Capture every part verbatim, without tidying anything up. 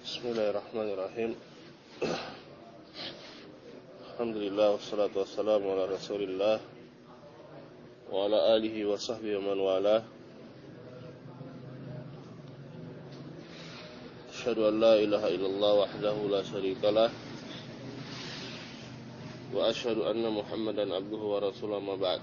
Bismillahirrahmanirrahim. Alhamdulillah wassalatu wassalamu ala Rasulillah wa ala alihi wa sahbihi wa man walah. Asyhadu an la ilaha illallah wahdahu la syarikalah wa asyhadu anna Muhammadan abduhu wa rasuluhu ma ba'd.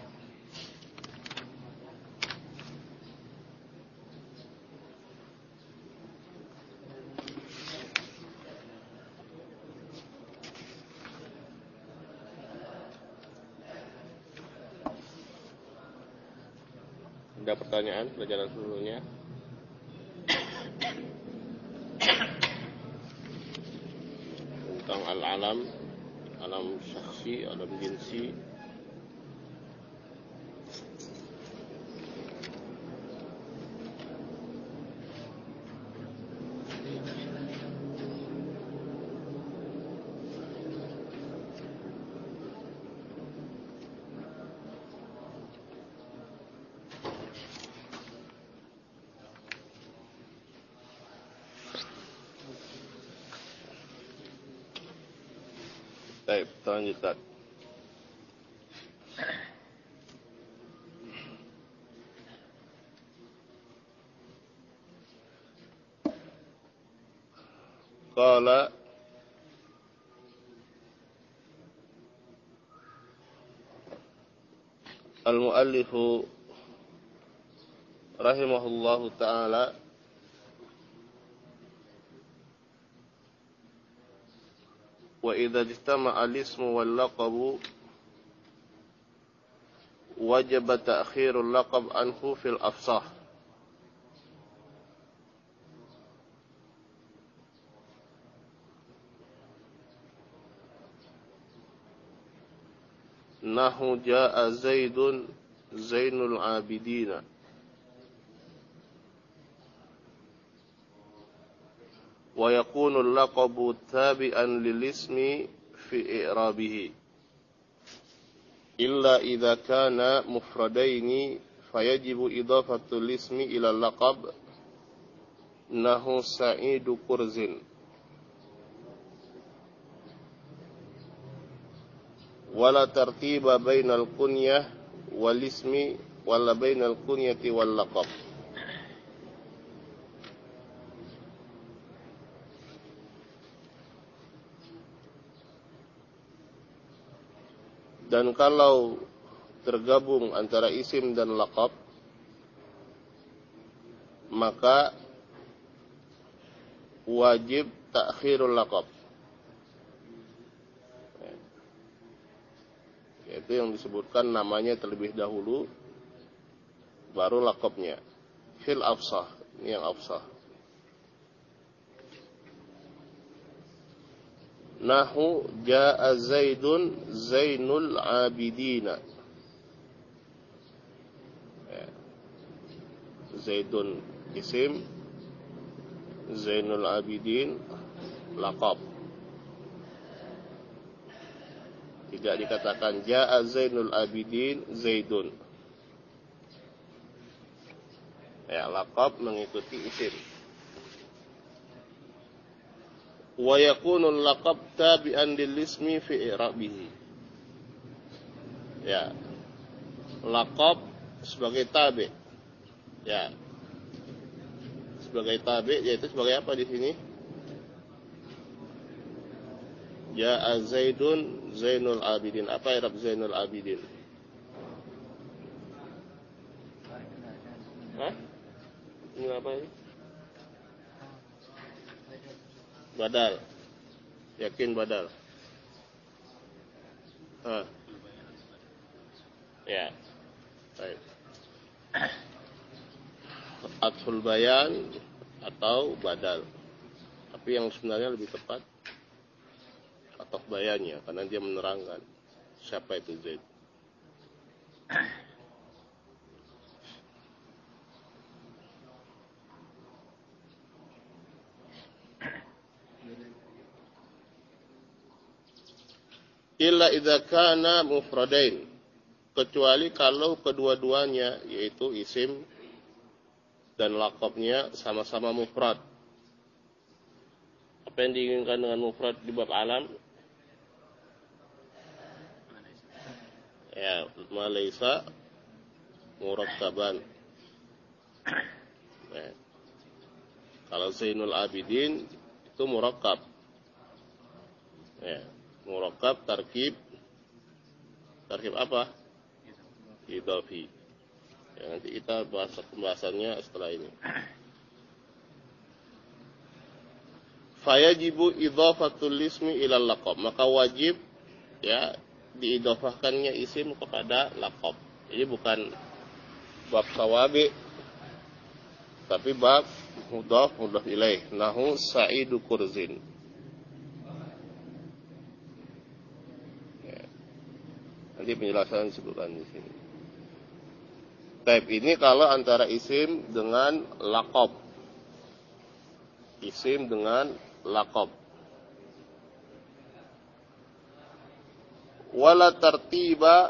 Ada pertanyaan pelajaran sebelumnya? Tentang al-alam, alam syakhsi, alam jinsi. Baik, lanjutkan. Qala al-muallifu rahimahullahu ta'ala wa idza ijtama'a al-ismu wal laqabu wajaba ta'khirul laqab anhu fil afsah. Nahu ja'a Zaidun Zainul Abidina. Wa yakunu al-laqabu tabi'an lil-ismi fi i'rabihi illa idza kana mufradaini fayajibu idafatu al-ismi ila al-laqab nahu Sa'idu Kurzin wala tartiba bainal kunyah wal ismi wala bainal kunyati wal laqab. Dan kalau tergabung antara isim dan laqab, maka wajib ta'khirul laqab, yaitu yang disebutkan namanya terlebih dahulu baru laqabnya. Fil afsah, ini yang afsah. Nahu ja'a Zaidun Zainul Abidina. Zaidun isim, Zainul Abidin laqab. Tidak dikatakan ja'a Zainul Abidin Zaidun. Ya, laqab mengikuti isim. Wa yakunu al-laqab tabi'an lil-ismi fi i'rabihi. Ya. Laqab sebagai tabi'. Ya. Sebagai tabi' yaitu sebagai apa di sini? Ja'a Zaidun Zainul Abidin. Apa i'rab Zainul Abidin? Hah? Ini apa ini? Badal. Yakin badal. Hah. Ya. Baik. Athul bayan atau badal. Tapi yang sebenarnya lebih tepat atau bayannya, karena dia menerangkan siapa itu Zaid. Illa idza kana mufradain, kecuali kalau kedua-duanya yaitu isim dan laqabnya sama-sama mufrad. Apa yang diinginkan dengan mufrad di bab alam? Ya, ma laisa murakkaban. Ya. Kalau Zainul Abidin itu murakkab. Ya, murakkab tarkib. Tarkib apa? Idhafi. Ya, nanti kita bahas pembahasannya setelah ini. Fayajibu idhafatul ismi ilal laqab. Maka wajib ya diidhafahkannya isim kepada laqab. Ini bukan bab sawabi, tapi bab mudhaf mudhaf ilaih. Nahu Sa'idu Kurzin. Ya. Nanti penjelasan disebutkan di sini. Type ini kalau antara isim dengan laqab. Isim dengan laqab. Wala tartiba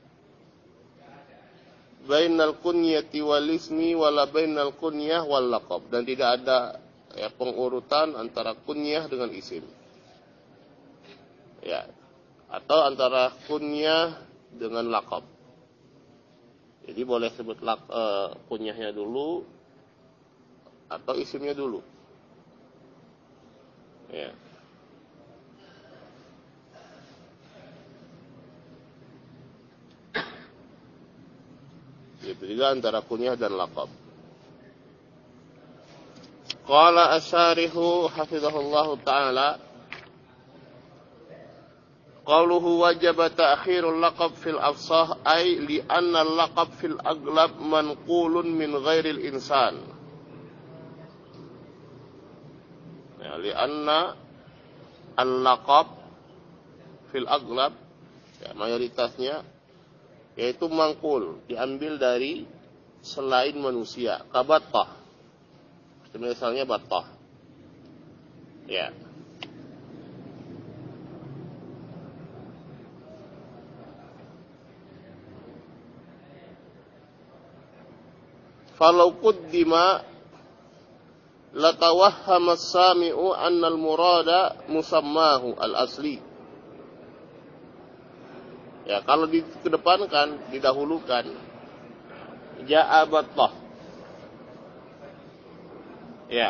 bainal kunyati wal ismi wala bainal kunyah wal laqab. Dan tidak ada ya, pengurutan antara kunyah dengan isim. Ya. Atau antara kunyah dengan laqab. Jadi boleh sebut lak, uh, kunyahnya dulu atau isimnya dulu. Ya. Itu juga antara kunyah dan laqab. Qala asyarihu hafizahullahu ta'ala qawluhu wajaba ta'khirul laqab fil afsah ay li'anna al-laqab fil aglab manqulun min ghairil insan. Ya, li'anna al-laqab fil aglab ya, mayoritasnya yaitu mangkul, diambil dari selain manusia, kabattah. Misalnya battah. Ya. Falau quddima latawahhama as-sami'u anna al-murada musammahu al-asli. Ya, kalau dikedepankan, didahulukan ja'a battah. Ya.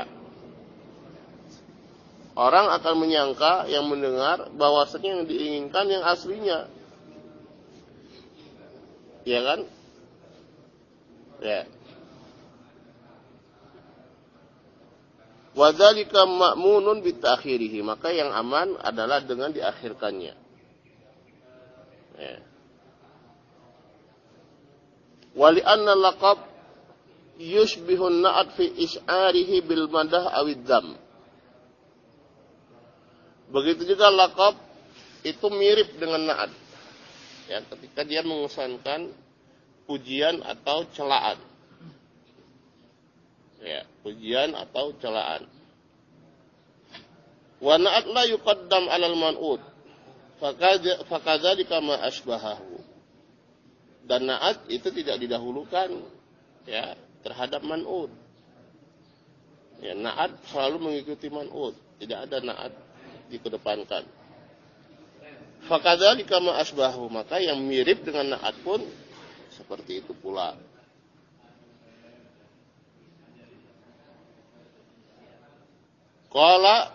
Orang akan menyangka yang mendengar bahwasanya yang diinginkan yang aslinya. Ya kan? Ya. Wa dzalika ma'munun bi ta'khirihi, maka yang aman adalah dengan diakhirkannya. Ya. Wa li anna laqab yushbihun na'at fi isy'arihi bil madah awid dzam. Begitu juga laqab itu mirip dengan na'at. Ya, ketika dia mengesankan pujian atau celaan. Ya, pujian atau celaan. Wa na'at la yuqaddam 'alal man'ut. Fakadzalika ma asbahahu. Dan na'at itu tidak didahulukan ya terhadap man'ut. Ya, na'at selalu mengikuti man'ut, tidak ada na'at dikedepankan. Fakadzalika ma asbahu, maka yang mirip dengan na'at pun seperti itu pula. Qala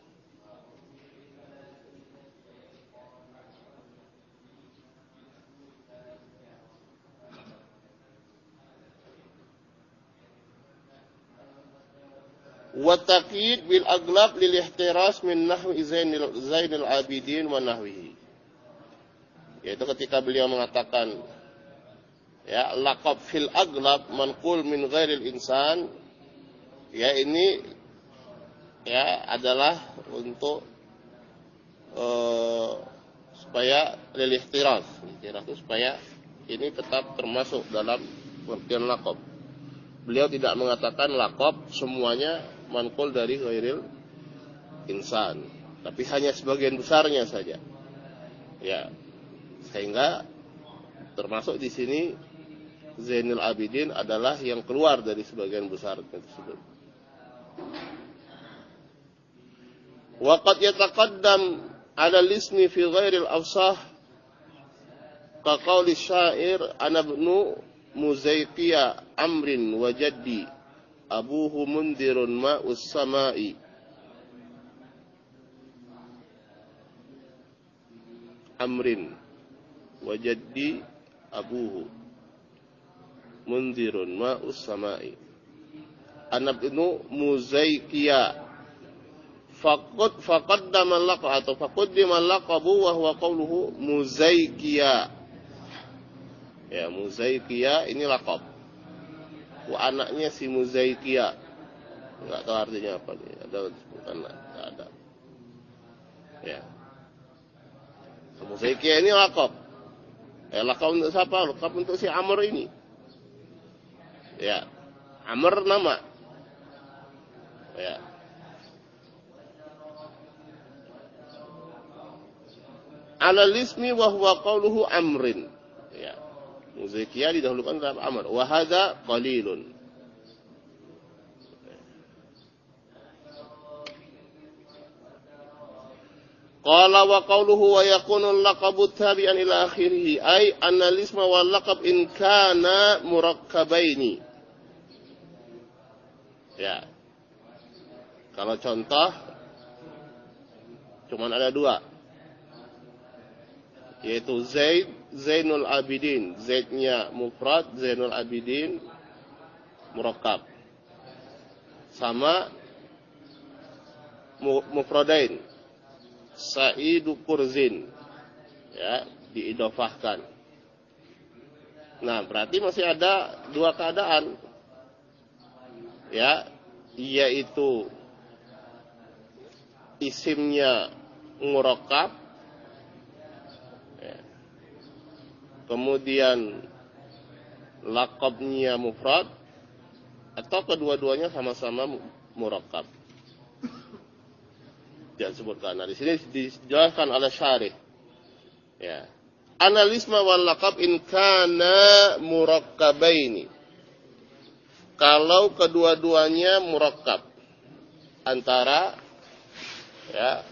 wa taqyid bil aglab lil ihtiras min nahwi zainil zainil abidin wa nahwihi. Yaitu ketika beliau mengatakan ya laqab fil aglab manqul min ghairil insan, ya ini ya adalah untuk uh, supaya lil ihtiras, ihtiras itu supaya ini tetap termasuk dalam pengertian laqab. Beliau tidak mengatakan laqab semuanya manqul dari ghairil insan, tapi hanya sebagian besarnya saja. Ya, sehingga termasuk di sini Zainul Abidin adalah yang keluar dari sebagian besar tersebut. Wa qad yataqaddam 'ala al-ismi fi ghairi al-afsah ka qauli syair ana ibnu Muzaiqiya amrin wa jaddi abuhu mundirun ma'us sama'i. Amrin wa jaddi abuhu mundirun ma'us sama'i. Ana ibnu Muzaiqiya faqad faqaddama al-laqab atau faqaddima al-laqabu wa huwa qawluhu Muzaiqiya. Ya, Muzaiqiya ini laqab. Wa anaknya si Muzaiqiya. Enggak tahu artinya apa nih. Ada sebutan enggak ada. Ya. Muzaiqiya ini laqab. Ya, laqab untuk siapa? Laqab untuk si Amr ini. Ya. Amr nama. Ya. Ala lismi wa huwa qawluhu amrin. Ya. Muzaiqiya didahulukan dalam amr. Wa hadza qalilun. Qala wa qawluhu wa yakunu al-laqabu tabi'an ila akhirih ay anna al-isma wal laqab in kana murakkabaini. Ya. Kalau contoh cuman ada dua. Yaitu Zaid, Zainul Abidin. Zaidnya mufrad, Zainul Abidin murakkab. Sama mufradain. Sa'idu Kurzin. Ya, diidofahkan. Nah, berarti masih ada dua keadaan. Ya, yaitu isimnya murakkab, kemudian laqabnya mufrad, atau kedua-duanya sama-sama murakkab. Tidak sebutkan. Nah, di sini dijelaskan oleh syarih. Ya. Analisma wal laqab in kana murakkabaini. Kalau kedua-duanya murakkab antara ya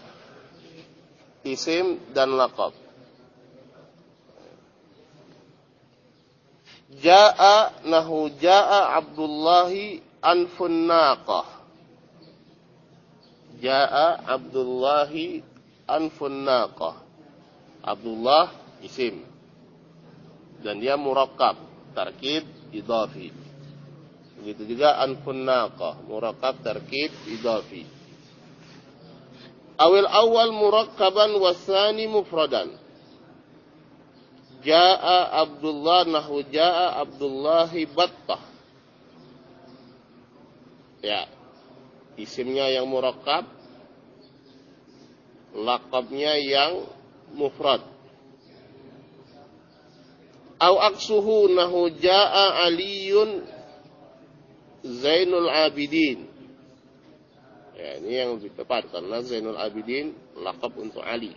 isim dan laqab. Ja'a nahu ja'a Abdullahi anfun naqah. Ja'a Abdullahi anfun naqah. Abdullah isim. Dan dia murakkab, tarkib idhafi. Begitu juga anfun naqah, murakkab tarkib idhafi. Awil awal murakkaban wasani mufradan. Ja'a Abdullah nahu ja'a Abdullahi battah. Ya. Isimnya yang murakkab, laqabnya yang mufrad. Au aksuhu nahu ja'a Aliyun Zainul Abidin. Ya, ini yang lebih tepat karena Zainul Abidin laqab untuk Ali.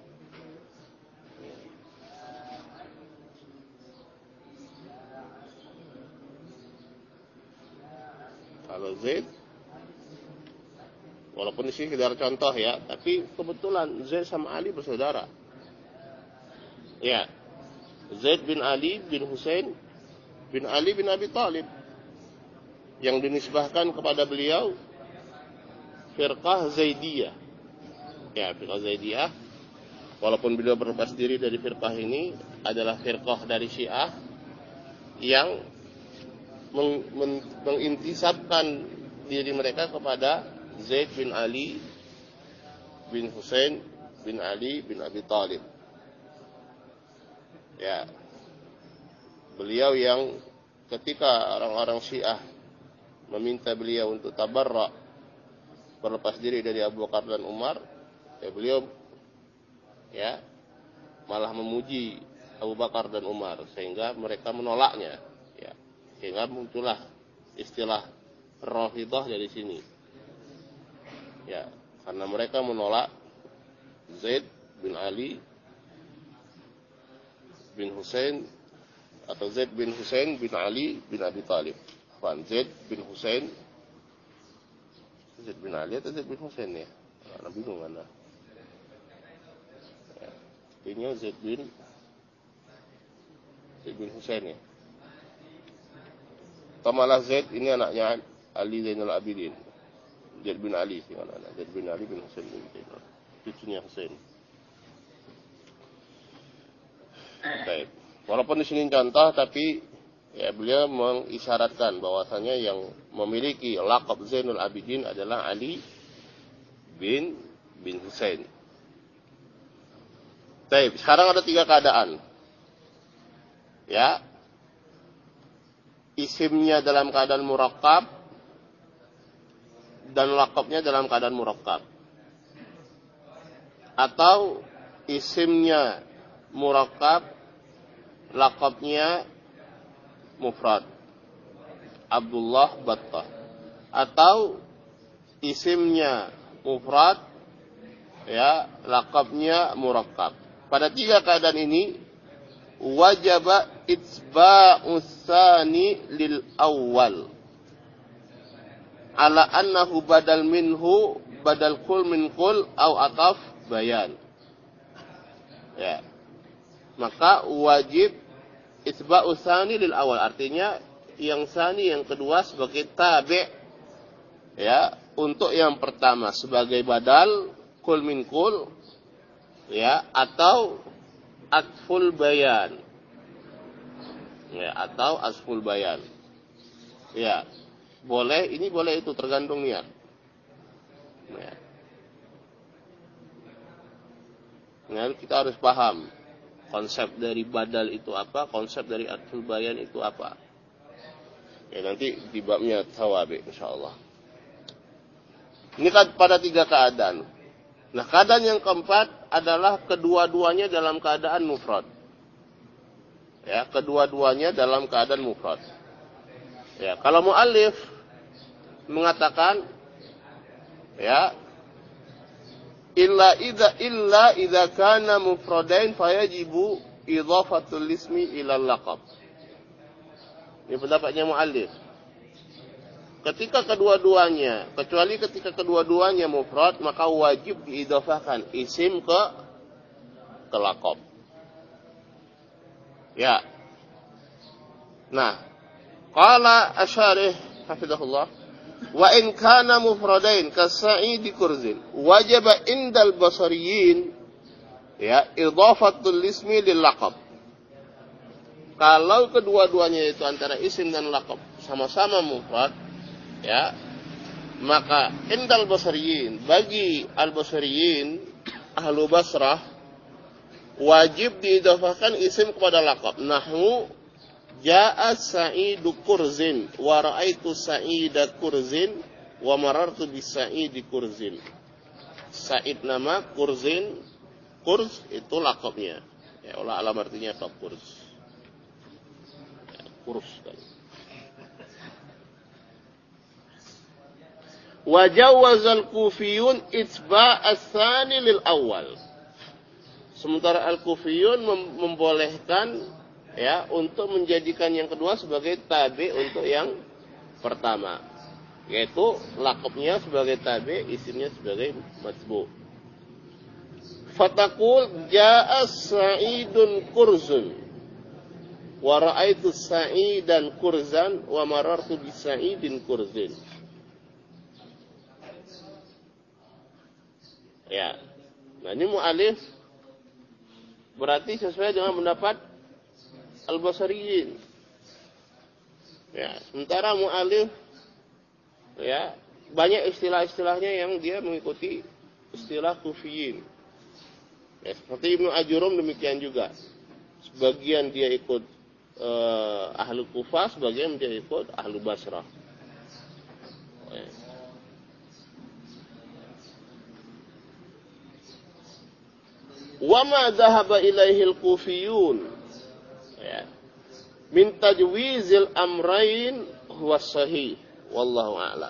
Kalau Zaid, walaupun di sini sekedar contoh ya, tapi kebetulan Zaid sama Ali bersaudara. Ya, Zaid bin Ali bin Husain bin Ali bin Abi Thalib, yang dinisbahkan kepada beliau firqah Zaidiyah. Ya, firqah Zaidiyah. Walaupun beliau berlepas diri dari firqah ini, adalah firqah dari Syiah yang meng, men, mengintisabkan diri mereka kepada Zaid bin Ali bin Husain bin Ali bin Abi Thalib. Ya, beliau yang ketika orang-orang Syiah meminta beliau untuk tabarra, berlepas diri dari Abu Bakar dan Umar, ya beliau ya malah memuji Abu Bakar dan Umar sehingga mereka menolaknya. Ya, sehingga muncullah istilah Rafidhah dari sini. Ya, karena mereka menolak Zaid bin Ali bin Husain atau Zaid bin Husain bin Ali bin Abi Thalib. Fan Zaid bin Husain, Zaid bin Ali atau Zaid bin Husain ya? Nah, bingung mana? Ya. Ini Zaid bin Zaid bin Husain ya. Tamalah Zaid ini anaknya Ali Zainal Abidin. Zaid bin Ali sih anak Zaid bin Ali bin Husain bin Zainal. Cucunya Husain. Baik. Walaupun di sini contoh, tapi ya beliau mengisyaratkan bahwasanya yang memiliki laqab Zainul Abidin adalah Ali bin bin Husain. Baik, sekarang ada tiga keadaan. Ya. Isimnya dalam keadaan murakkab dan laqabnya dalam keadaan murakkab. Atau isimnya murakkab, laqabnya mufrad. Abdullah Battah. Atau isimnya mufrad, ya, laqabnya murakkab. Pada tiga keadaan ini wajib itsba'u tsani lil awal ala annahu badal minhu badal kul min kul au ataf bayan. Ya. Maka wajib itsba'u tsani lil awal, artinya yang tsani yang kedua sebagai tabi', ya, untuk yang pertama sebagai badal kul min kul, ya, atau atful bayan, ya, atau asful bayan, ya, boleh ini boleh itu tergantung niat, ya. Nah, kita harus paham konsep dari badal itu apa, konsep dari atful bayan itu apa, ya, nanti di babnya tawabi insyaallah. Ini kan pada tiga keadaan. Nah, keadaan yang keempat adalah kedua-duanya dalam keadaan mufrad. Ya, kedua-duanya dalam keadaan mufrad. Ya, kalau muallif mengatakan, ya, illa idza illa idza kana mufradain fayajibu idhafatul ismi ila laqab. Ini pendapatnya muallif. Ketika kedua-duanya, kecuali ketika kedua-duanya mufrad, maka wajib diidhafahkan isim ke ke laqab. Ya. Nah, qala asy-syarih hafizahullah, wa in kana mufradain ka Sa'id Kurzin, wajaba indal basariyin, ya, idhafatul ismi lil laqab. Kalau kedua-duanya itu antara isim dan laqab sama-sama mufrad, ya, maka indal basariyin, bagi al-basariyin ahlu Basrah, wajib diidhafahkan isim kepada laqab. Nahwu jaa Sa'idu Kurzin wa ra'aitu Sa'ida Kurzin wa marartu bi Sa'idi Kurzin. Sa'id nama, Kurzin, Kurz itu laqabnya. Ya, Allah alam artinya apa Kurz. Ya, Kurz kan. Wa jawazal kufiyun itsba' as-tsani lil awal. Sementara al-kufiyun mem- membolehkan, ya, untuk menjadikan yang kedua sebagai tabi untuk yang pertama, yaitu laqabnya sebagai tabi, isimnya sebagai matbu. Fataqul jaa Sa'idun Kurzun wa ra'aitu Sa'idan Kurzan wa marartu bi Sa'idin Kurzin. Ya. Nah, ini mu'alif berarti sesuai dengan pendapat al-basariyin. Ya, sementara mu'alif, ya, banyak istilah-istilahnya yang dia mengikuti istilah kufiyin. Ya, seperti Ibnu Ajurum demikian juga. Sebagian dia ikut eh, ahlu Kufah, sebagian dia ikut ahlu Basrah. Ya. Wa ma dhahaba ilaihi al-kufiyun, ya, min tajwizil amrayn huwa sahih wallahu a'lam.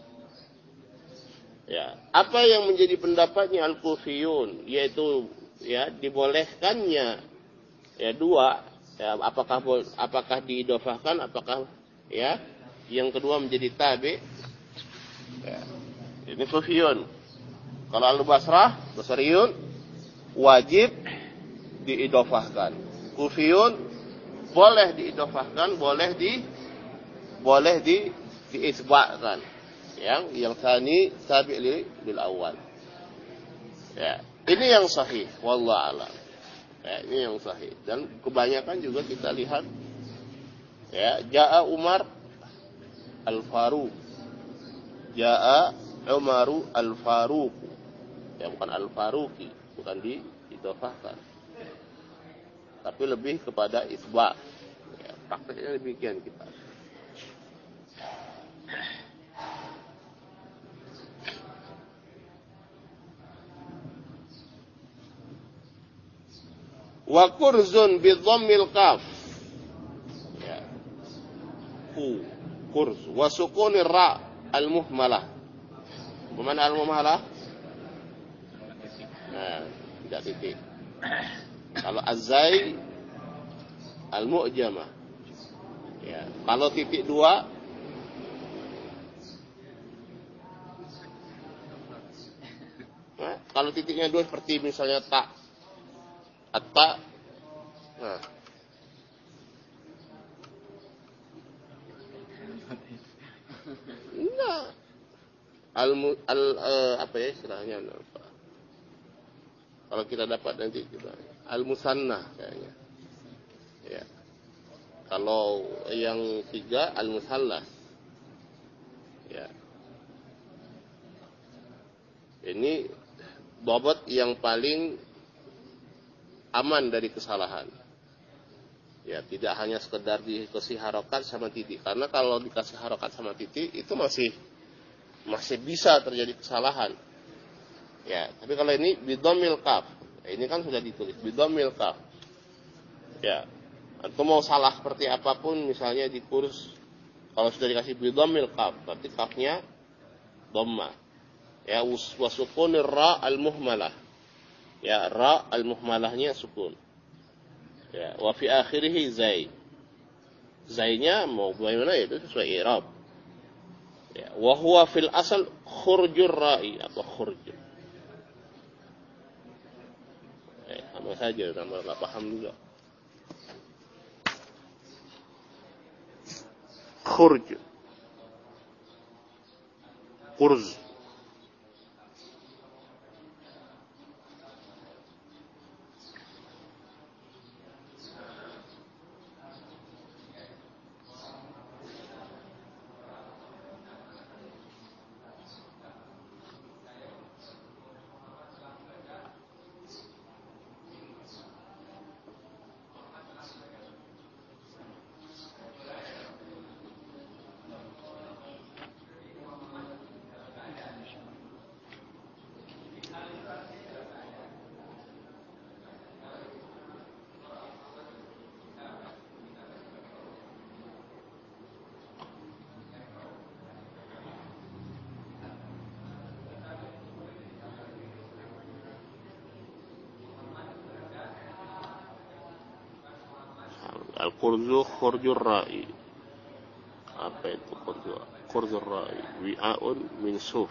Ya, apa yang menjadi pendapatnya al-kufiyun, yaitu, ya, dibolehkannya, ya, dua, ya, apakah apakah diidhafahkan, apakah, ya, yang kedua menjadi tabi, ya, ini kufiyun. Kalau al-Basrah, Basriyun, wajib diidofahkan. Kufiyun, boleh diidofahkan, boleh di boleh di diisbahkan. Yang yang tani tabi' lil awal. Ya, ini yang sahih, wallahu a'lam. Ya, ini yang sahih. Dan kebanyakan juga kita lihat, ya, Ja'a Umar Al-Faruq, Ja'a Umaru Al-Faruq, ya bukan Al-Faruqi, bukan diidofahkan, tapi lebih kepada isbah. Ya, prakteknya demikian kita. Wa kurzun bi dhammil qaf, ya, ku kurz wa sukunir ra al muhmalah. Bagaimana al muhmalah? Nah, tidak titik. Kalau azai al mu'jamah, ya, kalau titik dua, nah, kalau titiknya dua seperti misalnya tak, atta, nah, nah, al, al uh, apa ya istilahnya? Apa? Kalau kita dapat nanti kita al musannah kayaknya, ya. Kalau yang tiga al musallas, ya. Ini bobot yang paling aman dari kesalahan. Ya, tidak hanya sekedar dikasih harokat sama titik. Karena kalau dikasih harokat sama titik itu masih masih bisa terjadi kesalahan. Ya, tapi kalau ini bidomil kaf, ini kan sudah ditulis bidomil kaf. Ya, atau mau salah seperti apapun, misalnya di kurs, kalau sudah dikasih bidomil kaf, berarti kafnya dhamma. Ya, wasukunir ra al muhmalah. Ya, ra al-muhmalahnya sukun. Ya, wa fi akhirih zai. Zainya mau bagaimana itu sesuai i'rab. Ya, wa huwa fil asal khurjur ra'i atau khurjur. Eh, sama saja nama enggak paham juga. Khurj. Kurz. Al-qurzu khurjur ra'i. Apa itu qurzu? Khurjur ra'i wi'aun min suf.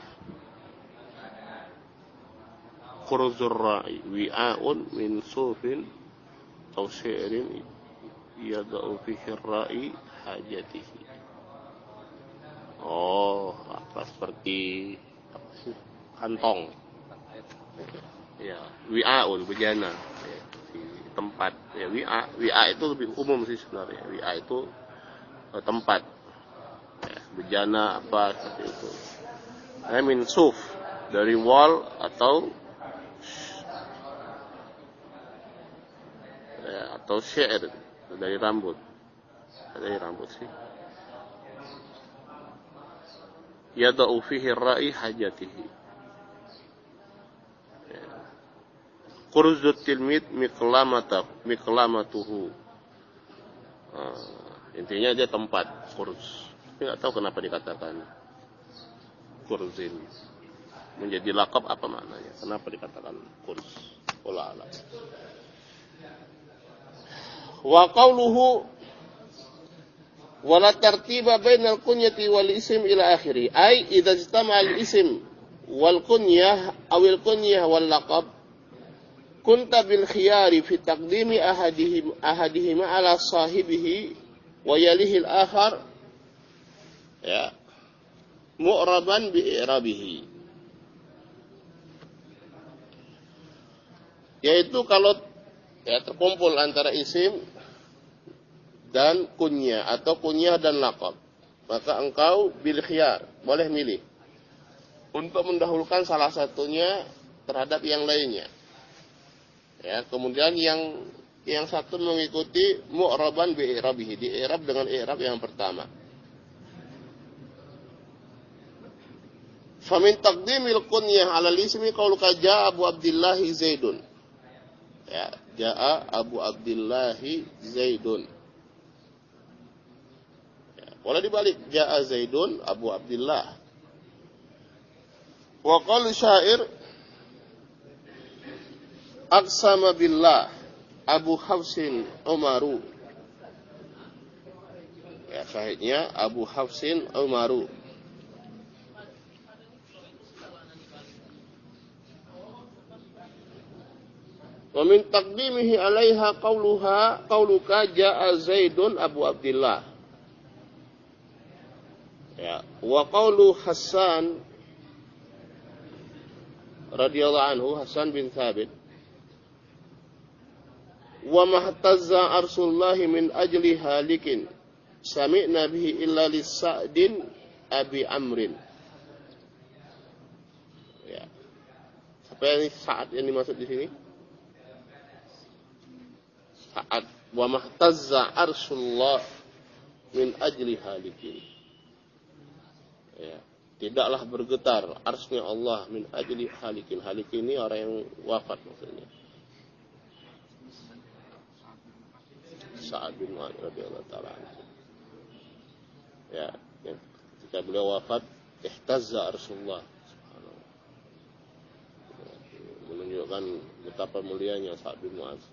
Khurjur ra'i wi'aun min sufin atau syi'rin yada'u fihi ra'i hajatihi. Oh, apa seperti apa sih? Kantong. Ya, wi'aun bejana. Ya, tempat. Ya, wi'a, wi'a itu lebih umum sih sebenarnya. Wi'a itu eh, tempat. Ya, bejana apa seperti itu. I mean suf dari wall atau ya, atau syair dari rambut. Dari rambut sih. Yada'u fihi ra'i hajatihi. Qurzut tilmid miklamatahu miklamatuhu. Uh, intinya dia tempat kurz. Tapi nggak tahu kenapa dikatakan kurzin. Menjadi lakab apa maknanya? Kenapa dikatakan kurz? Wallahu a'lam. Wa qawluhu wala tartiba bainal kunyati wal isim ila akhiri. Ai idza ijtama'a al isim wal kunyah awil kunyah wal laqab kunta bil khiyari fi taqdimi ahadihim ahadihima ala sahibihi wa yalihi al akhar ya mu'raban bi i'rabihi, yaitu kalau ya terkumpul antara isim dan kunyah atau kunyah dan laqab, maka engkau bil khiyar, boleh milih untuk mendahulukan salah satunya terhadap yang lainnya. Ya, kemudian yang yang satu mengikuti mu'raban bi i'rabihi, di i'rab dengan i'rab yang pertama. Famin taqdimil kunyah 'ala al-ismi qauluka jaa Abu Abdullah Zaidun. Ya, jaa Abu Abdullah Zaidun. Ya, boleh dibalik, jaa Zaidun Abu Abdullah. Wa qalu syair aqsama billah Abu Hafsin Umaru. Ya, syahidnya Abu Hafsin Umaru. Wa min taqdimihi 'alaiha qauluha qauluka jaa Zaidun Abu Abdullah. Ya, wa qaulu Hasan radhiyallahu anhu, Hasan bin Thabit, wa mahtazza arsullahi min ajli halikin sami'na bihi illa li Sa'din Abi Amrin. Ya. Siapa yang Sa'ad yang dimaksud di sini? Sa'ad. Wa mahtazza arsullah min ajli halikin. Ya. Tidaklah bergetar arsnya Allah min ajli halikin. Halikin ini orang yang wafat maksudnya. Sa'ad bin Mu'adz radhiyallahu ta'ala anhu. Ya, ya, ketika beliau wafat, ihtazza arsullah. Subhanallah. Menunjukkan betapa mulianya Sa'ad bin Mu'adz.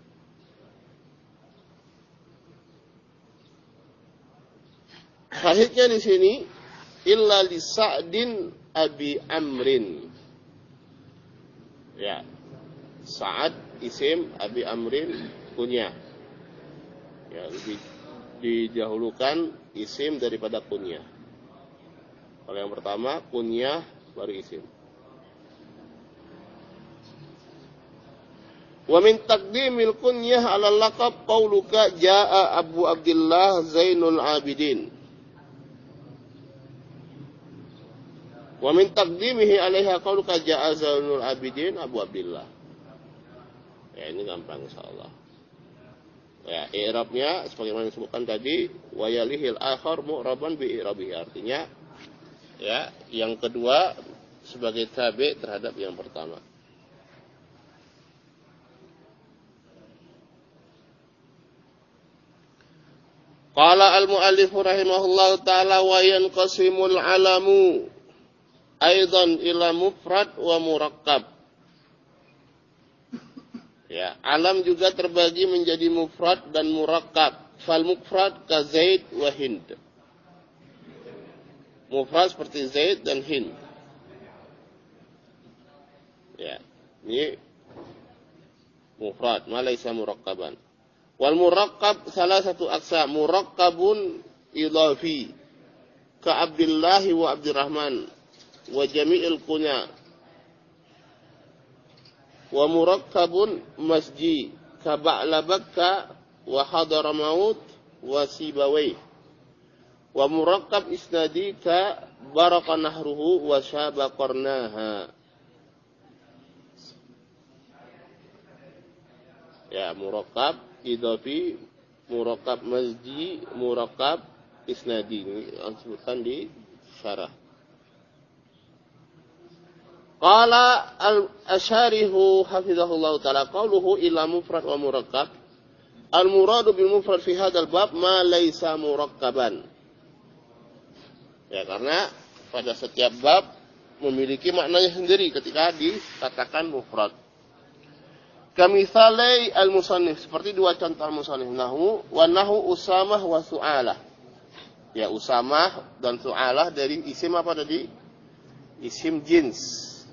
Syahidnya di sini illa li Sa'din Abi Amrin. Ya. Sa'ad isim, Abi Amrin kunyah. Ya, lebih didahulukan isim daripada kunyah. Kalau yang pertama kunyah baru isim. Wa min taqdimil kunyah 'ala laqab qauluka jaa Abu Abdullah Zainul Abidin. Wa min taqdimihi 'alaiha qauluka jaa Zainul Abidin Abu Abdullah. Ya, ini gampang insyaallah. Ya, i'rabnya sebagaimana disebutkan tadi, wa yalihil akhar mu'raban bi i'rabihi, artinya ya, yang kedua sebagai tabi' terhadap yang pertama. Qala al-mu'allif rahimahullahu ta'ala wa yanqasimul 'alamu aidan ila mufrad wa murakkab. Ya, alam juga terbagi menjadi mufrad dan murakkab. Fal mufrad ka Zaid wa Hind. Mufrad seperti Zaid dan Hind. Ya, ini mufrad, ma laisa murakkaban. Wal murakkab salah satu aqsa, murakkabun idhafi ka Abdullah wa Abdurrahman wa jami'il kunya. Wa murakkabun masji ka Ba'labakka wa Hadramaut wa Sibawayh. Wa murakkab isnadi ka Baraka nahruhu wa Syaba qarnaha. Ya, murakkab idhafi, murakkab masji, murakkab isnadi, ini disebutkan di syarah. Qala al-asyarihu hafizahullah ta'ala qawluhu illa mufrad wa murakkab. Al-muradu bil mufrad fi hadzal bab ma laisa murakkaban. Ya, karena pada setiap bab memiliki maknanya sendiri ketika dikatakan mufrad. Kamisalai al-musannif, seperti dua contoh al-musannif, nahu wa nahu Usamah wa Su'alah. Ya, Usamah dan Su'alah dari isim apa tadi? Isim jins.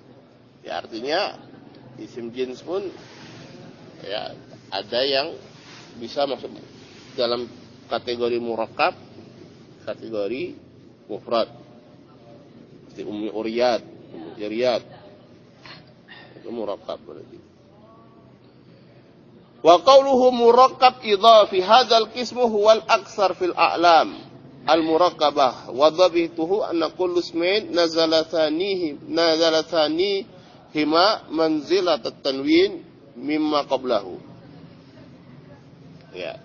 Ya artinya isim jins pun ya ada yang bisa masuk dalam kategori murakkab, kategori mufrad. Seperti ummi uriyat, ummi jariyat. Itu murakkab berarti. Wa qawluhu murakkab idhafi hadzal qismu huwal aksar fil a'lam al murakkabah wa dhabituhu anna kullu ismin nazala thanihi nazala thanihima manzilat at-tanwin mimma qablahu. Ya.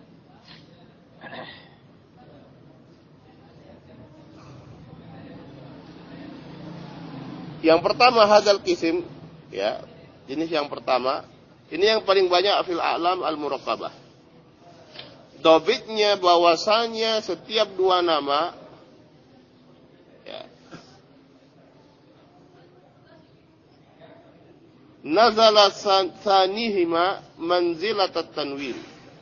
Yang pertama hadzal qism, ya, jenis yang pertama, ini yang paling banyak fil a'lam al-murakkabah. Dobitnya bahwasanya setiap dua nama ya, nazala tsanihima manzilat at-tanwin.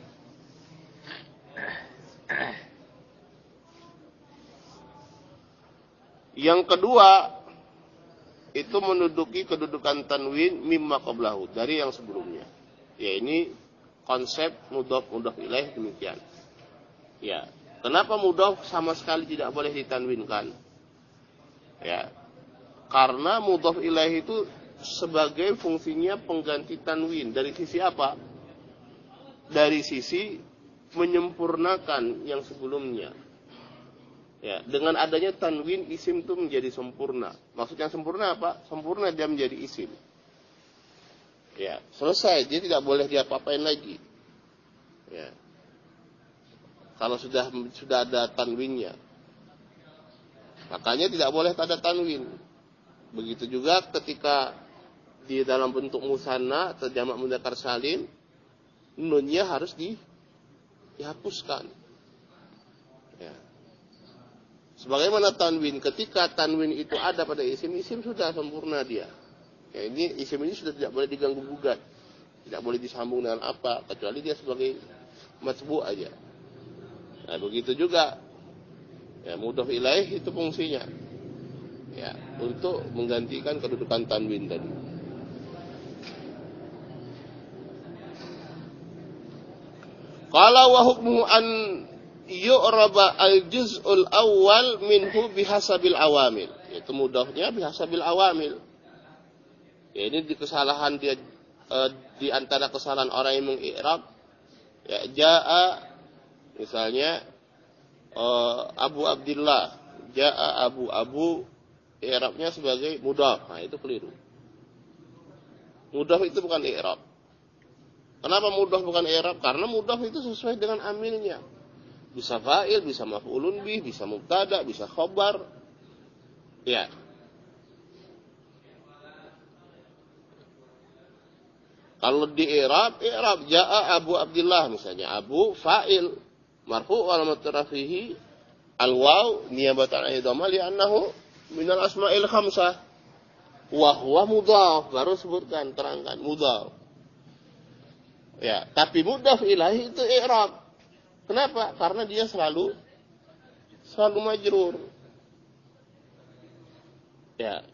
Yang kedua itu menduduki kedudukan tanwin mimma qablahu, dari yang sebelumnya. Ya ini konsep mudhaf mudhaf ilaih demikian. Ya, kenapa mudhaf sama sekali tidak boleh ditanwinkan? Ya. Karena mudhaf ilaih itu sebagai fungsinya pengganti tanwin. Dari sisi apa? Dari sisi menyempurnakan yang sebelumnya. Ya, dengan adanya tanwin isim itu menjadi sempurna. Maksudnya sempurna apa? Sempurna dia menjadi isim. Ya, selesai, dia tidak boleh diapa-apain lagi. Ya. Kalau sudah sudah ada tanwinnya. Makanya tidak boleh ada tanwin. Begitu juga ketika di dalam bentuk musanna atau jamak mudzakkar salim, nunnya harus di, dihapuskan. Ya. Sebagaimana tanwin, ketika tanwin itu ada pada isim, isim sudah sempurna dia. Ya, ini isim ini sudah tidak boleh diganggu gugat, tidak boleh disambung dengan apa, kecuali dia sebagai matbu aja. Nah begitu juga, ya mudhaf ilaih itu fungsinya, ya untuk menggantikan kedudukan tanwin tadi. Qala wa hukmu an yu'raba al-juz'ul awal minhu bihasabil awamil. Itu mudhafnya bihasabil awamil. Ya, ini di kesalahan dia e, di antara kesalahan orang yang mengi'rab. Ya, jaa misalnya e, Abu Abdullah, jaa Abu Abu i'rabnya sebagai mudhaf. Nah, itu keliru. Mudhaf itu bukan i'rab. Kenapa mudhaf bukan i'rab? Karena mudhaf itu sesuai dengan amilnya. Bisa fa'il, bisa maf'ulun bih, bisa mubtada, bisa khobar. Ya. Kalau di i'rab, i'rab jaa Abu Abdullah misalnya, Abu fa'il marfu' wal mutrafihi al-waw niyabatan an dhamma li annahu minal asma'il khamsah. Wa huwa mudhaf, baru sebutkan, terangkan mudhaf. Ya, tapi mudhaf ilahi itu i'rab. Kenapa? Karena dia selalu selalu majrur. Ya.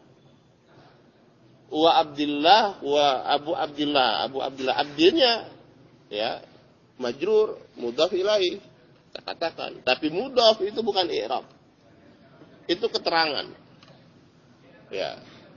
Wa Abdullah wa Abu Abdullah, Abu Abdullah abdinya ya majrur mudhaf ilaih. Kita katakan, tapi mudhaf itu bukan i'rab. Itu keterangan. Ya.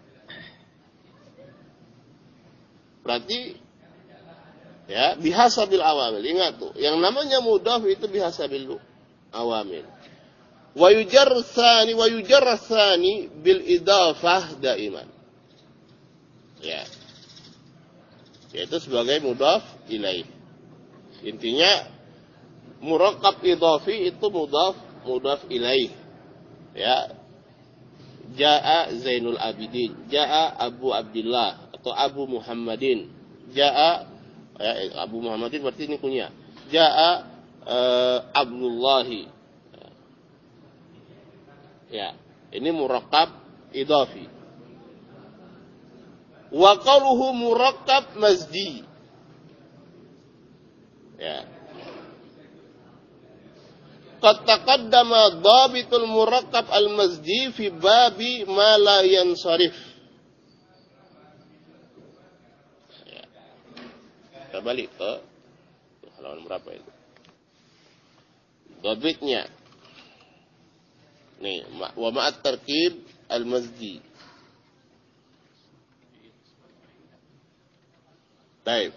Berarti ya, bihasabil awamil. Ingat tuh, yang namanya mudhaf itu bihasabil awamil. Wa yujarr tsani wa yujarr tsani bil idafah daiman. Ya. Yaitu sebagai mudhaf ilaih. Intinya murakkab idhafi itu mudhaf mudhaf ilaih. Ya. Jaa Zainul Abidin, jaa Abu Abdullah atau Abu Muhammadin. Jaa ya, Abu Muhammadin berarti ini kunya. Jaa uh, Abdullahi. Ya, ini murakkab idhafi. Wa qaluhu murakkab mazdi. Ya. Qad taqaddama dhabitul murakkab al-mazdi fi babi ma la yansarif. kita balik ke halaman berapa itu? Dhabitnya. Nih, wa ma'at tarkib al-mazdi. Baik.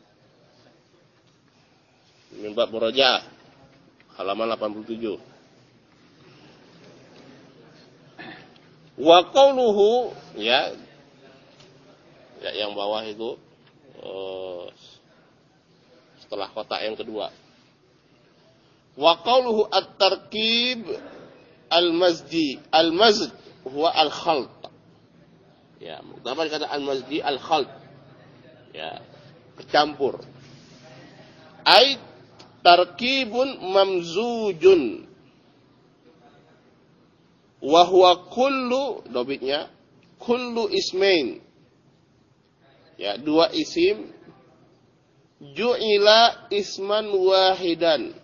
Min bab murajaah halaman delapan puluh tujuh. Wa qawluhu, ya, ya yang bawah itu uh, setelah kotak yang kedua. Wa qawluhu at-tarkib al-mazdi, al-mazd huwa al-khalt. Ya, dapat kata al-mazdi al-khalt. Ya, kecampur. Ai tarkibun mamzujun. Wa huwa kullu, dobitnya kullu ismain. Ya, dua isim ju'ila isman wahidan.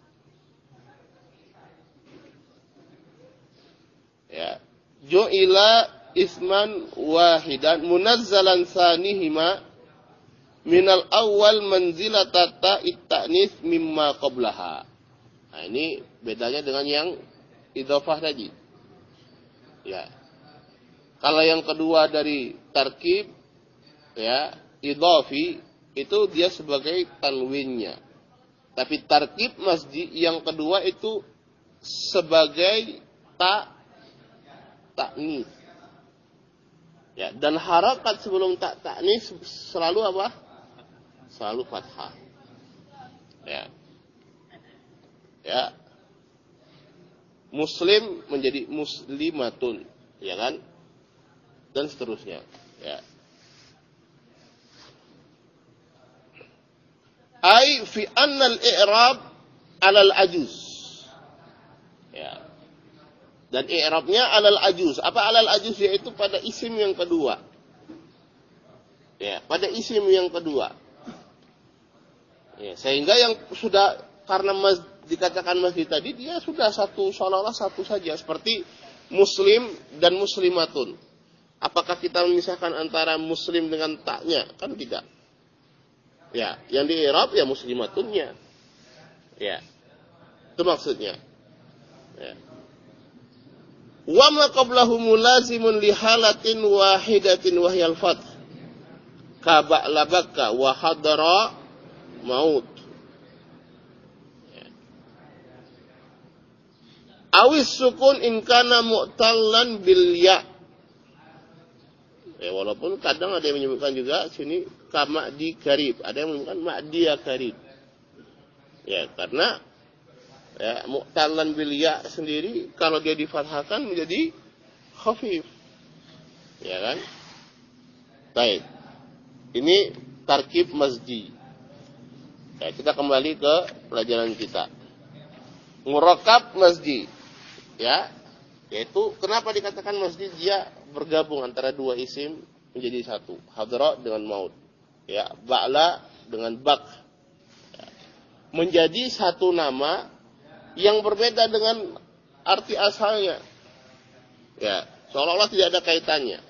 Ya, ju'ila isman wahidan munazzalan sanihima minal awal manzilata ta'it ta'nis mimma qablaha. Nah, ini bedanya dengan yang idhofah tadi. Ya. Kalau yang kedua dari tarkib, ya, idhofi, itu dia sebagai tanwinnya. Tapi tarkib masdi yang kedua itu sebagai ta ta'nis. Ya, dan harakat sebelum ta ta'nis selalu apa? Selalu fathah. Ya. Ya. Muslim menjadi muslimatun, ya kan? Dan seterusnya, ya. Ai fi anna al-i'rab 'ala al-ajuz. Ya. Dan i'rabnya 'ala al-ajuz. Apa 'ala al-ajuz? Yaitu pada isim yang kedua. Ya, pada isim yang kedua. Ya, sehingga yang sudah karena mas, dikatakan masjid tadi dia sudah satu seolah-olah satu saja seperti muslim dan muslimatun. Apakah kita memisahkan antara muslim dengan taknya? Kan tidak. Ya, yang di i'rab ya muslimatunnya. Ya. Itu maksudnya. Ya. Wa ma qablahu mulazimun li halatin wahidatin wa hiyal fath. Ka ba'labaka wa hadara maut. Awis sukun in kana mu'tallan bil ya. Ya, walaupun kadang ada yang menyebutkan juga sini kama di karib, ada yang menyebutkan ma'diya karib. Ya, karena ya mu'tallan bil ya sendiri kalau dia difathahkan menjadi khafif. Ya kan? Baik. Ini tarkib mazdi. Ya, kita kembali ke pelajaran kita. Murakkab mazdi. Ya, yaitu kenapa dikatakan masjid? Dia bergabung antara dua isim menjadi satu, hadra dengan maut, ya, ba'la dengan bak, ya. Menjadi satu nama yang berbeda dengan arti asalnya, ya, seolah-olah tidak ada kaitannya.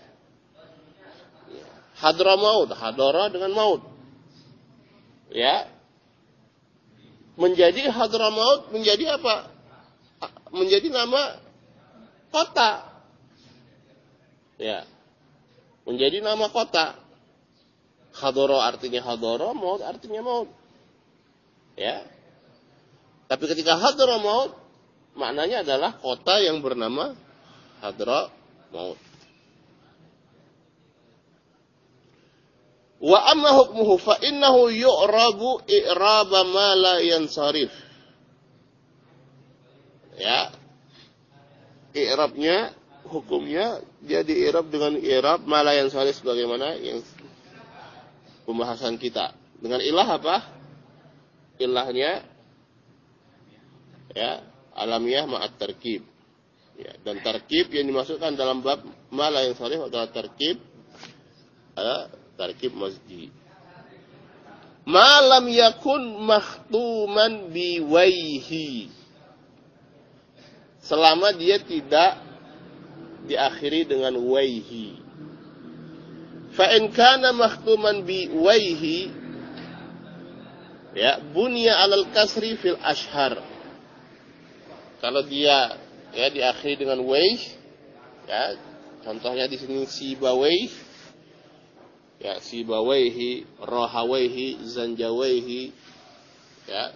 Hadra maut, hadara dengan maut, ya, menjadi hadra maut menjadi apa? Menjadi nama kota. Ya. Menjadi nama kota. Hadoro artinya hadoro, maut artinya maut. Ya. Tapi ketika hadra maut maknanya adalah kota yang bernama hadra maut. Wa amma hukmuhu fa innahu yu'rabu i'raba ma la yansarif. Ya, i'rabnya, hukumnya dia di-i'rab dengan i'rab ma la yansarif sebagaimana yang pembahasan kita. Dengan ilah apa? Ilahnya ya, alamiah ma'at tarkib. Ya, dan tarkib yang dimasukkan dalam bab ma la yansarif adalah tarkib ada tarkib masjid. Ma lam yakun makhtuman biwaihi. Selama dia tidak diakhiri dengan waihi. Fa in kana makhtuman bi waihi, Ya, bunya alal kasri fil ashhar. Kalau dia ya diakhiri dengan waih, ya, contohnya di sini sibawai, ya, sibawaihi, rohawaihi, zanjawaihi, ya,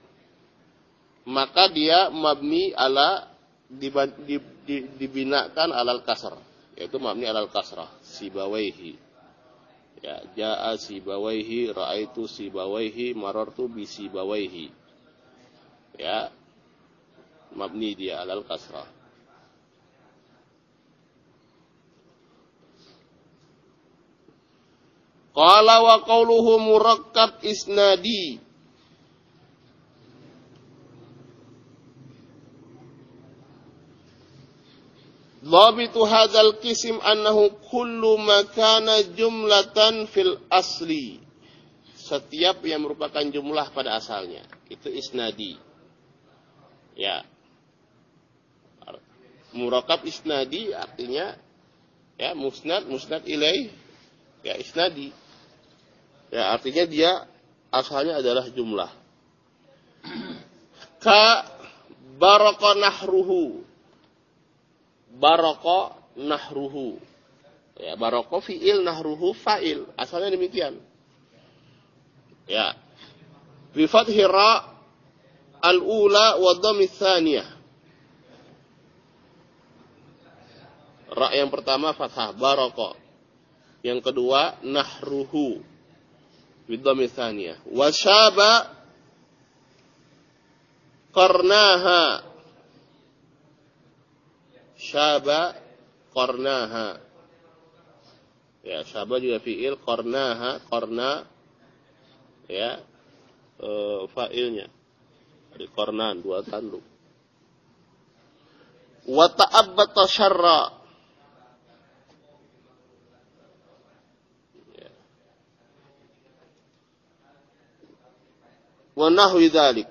maka dia mabni ala dibinakan alal kasr, yaitu mabni alal kasrah, sibawaihi. Ya, jaa sibawaihi, raaitu sibawaihi, marartu bi sibawaihi. Ya, mabni dia alal kasrah. Qala wa qawluhu murakkab isnadi. Dhabitu hadzal qism annahu kullu ma kana jumlatan fil asli. Setiap yang merupakan jumlah pada asalnya, itu isnadi. Ya. Murakkab isnadi artinya ya musnad, musnad ilaih, ya isnadi. Ya, artinya dia asalnya adalah jumlah. Ka baraka nahruhu. Baraka nahruhu. Ya, baraka fi'il, nahruhu fa'il. Asalnya demikian. Ya. Bi fathi ra al-ula wa dhammi tsaniyah. Ra yang pertama fathah baraka. Yang kedua nahruhu bi dhammi tsaniyah. Wa syaba qarnaha. Syaba qarnaha. Ya, syaba juga fi'il, qarnaha, qarna ya e, fa'ilnya. Di qarnan dua tanduk. Wa ta'abbata syarra. Ya. Wa nahwi dzalik.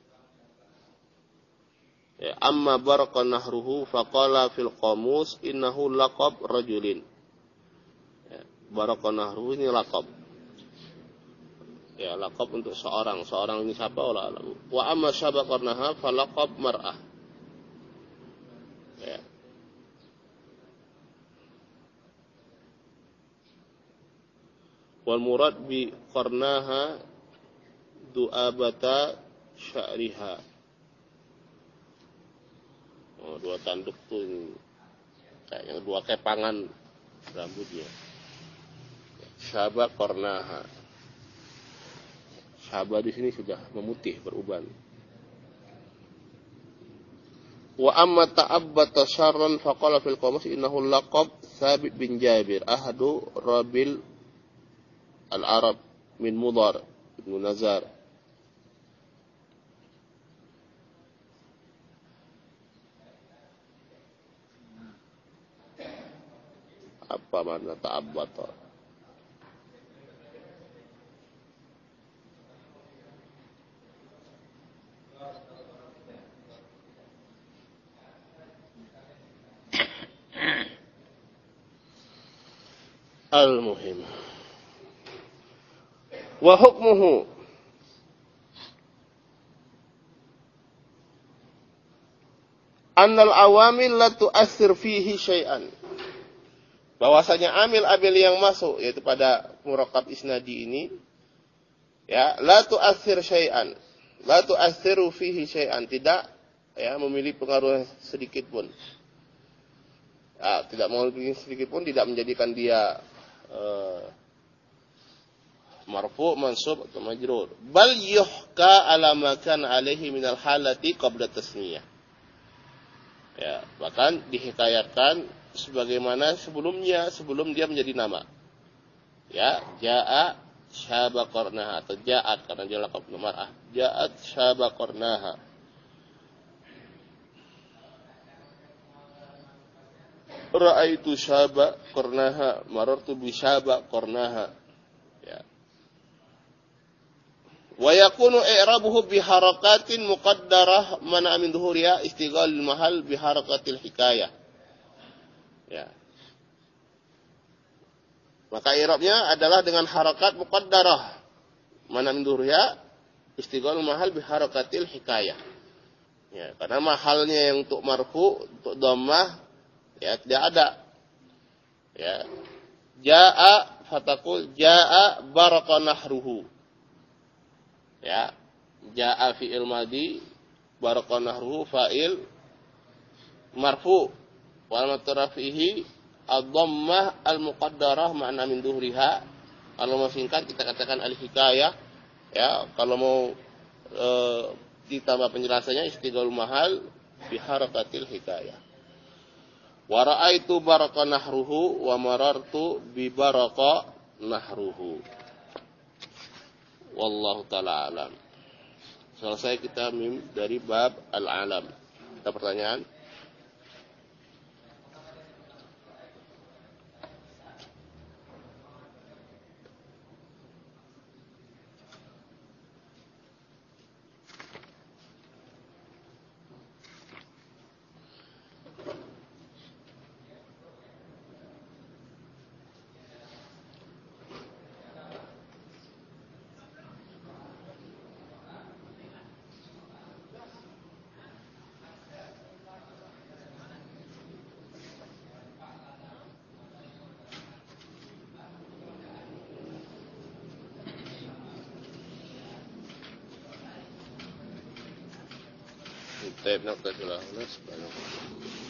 Ya, amma baraka nahruhu faqala fil qamus innahu laqab rajulin. Ya, baraka nahruhu ini laqab. Ya, laqab untuk seorang. Seorang ini siapa? Allah alam. Wa amma syabaqarnaha falaqab mar'ah. Ya. Wal murad bi qarnaha du'abata sya'riha. Oh, dua tanduk tuh kayaknya dua kepangan rambutnya. Syaba qarnaha. Syaba di sini sudah memutih, beruban. Wa amma ta'abbata syarran faqala fil qamus innahu laqab Thabit bin Jabir ahadu rabil al-Arab min Mudar ibn Nazar. Apa makna ta'abbata? Al-muhim. Wa hukmuhu annal awamil la tu'athir fihi syai'an. Bahwasanya amil-amil yang masuk yaitu pada murakkab isnadi ini ya la tu'athir syai'an, la tu'athiru fihi syai'an, tidak ya memiliki pengaruh sedikit pun. Ya, tidak memiliki sedikit pun, tidak menjadikan dia uh, marfu, mansub atau majrur. Bal yuhka ala ma kana alaihi minal halati qabla tasniyah. Ya, bahkan dihikayatkan sebagaimana sebelumnya, sebelum dia menjadi nama. Ya, jaa syaba qarnaha atau jaat karena dia laqab mar'ah. Jaat syaba qarnaha. Ra'aitu syaba qarnaha, marartu bi syaba qarnaha. Ya. Wa yakunu i'rabuhu bi harakatin muqaddarah mana min dhuhuriha istighalul mahal bi harakatil hikayah. Ya. Maka i'rabnya adalah dengan harakat muqaddarah. Mana min dhuhuriha Istighal mahal biharakatil hikayah. Ya, karena mahalnya yang untuk marfu, untuk dhammah ya tidak ada. Ya. Jaa fatakul jaa baraka nahruhu. Ya. Jaa fi'il madhi, baraka nahruhu fa'il marfu. Wal matarafihi ad-dhammah al-muqaddarah ma'na min dhuhriha. Kalau mau singkat kita katakan al-hikayah. Ya, kalau mau e, ditambah penjelasannya istighal mahal bi harakatil hikayah. Wa ra'aitu baraka nahruhu wa marartu bi baraka nahruhu. Wallahu taala alam. Selesai kita mim dari bab al-alam. Ada pertanyaan? طيب نقطة الأخلاص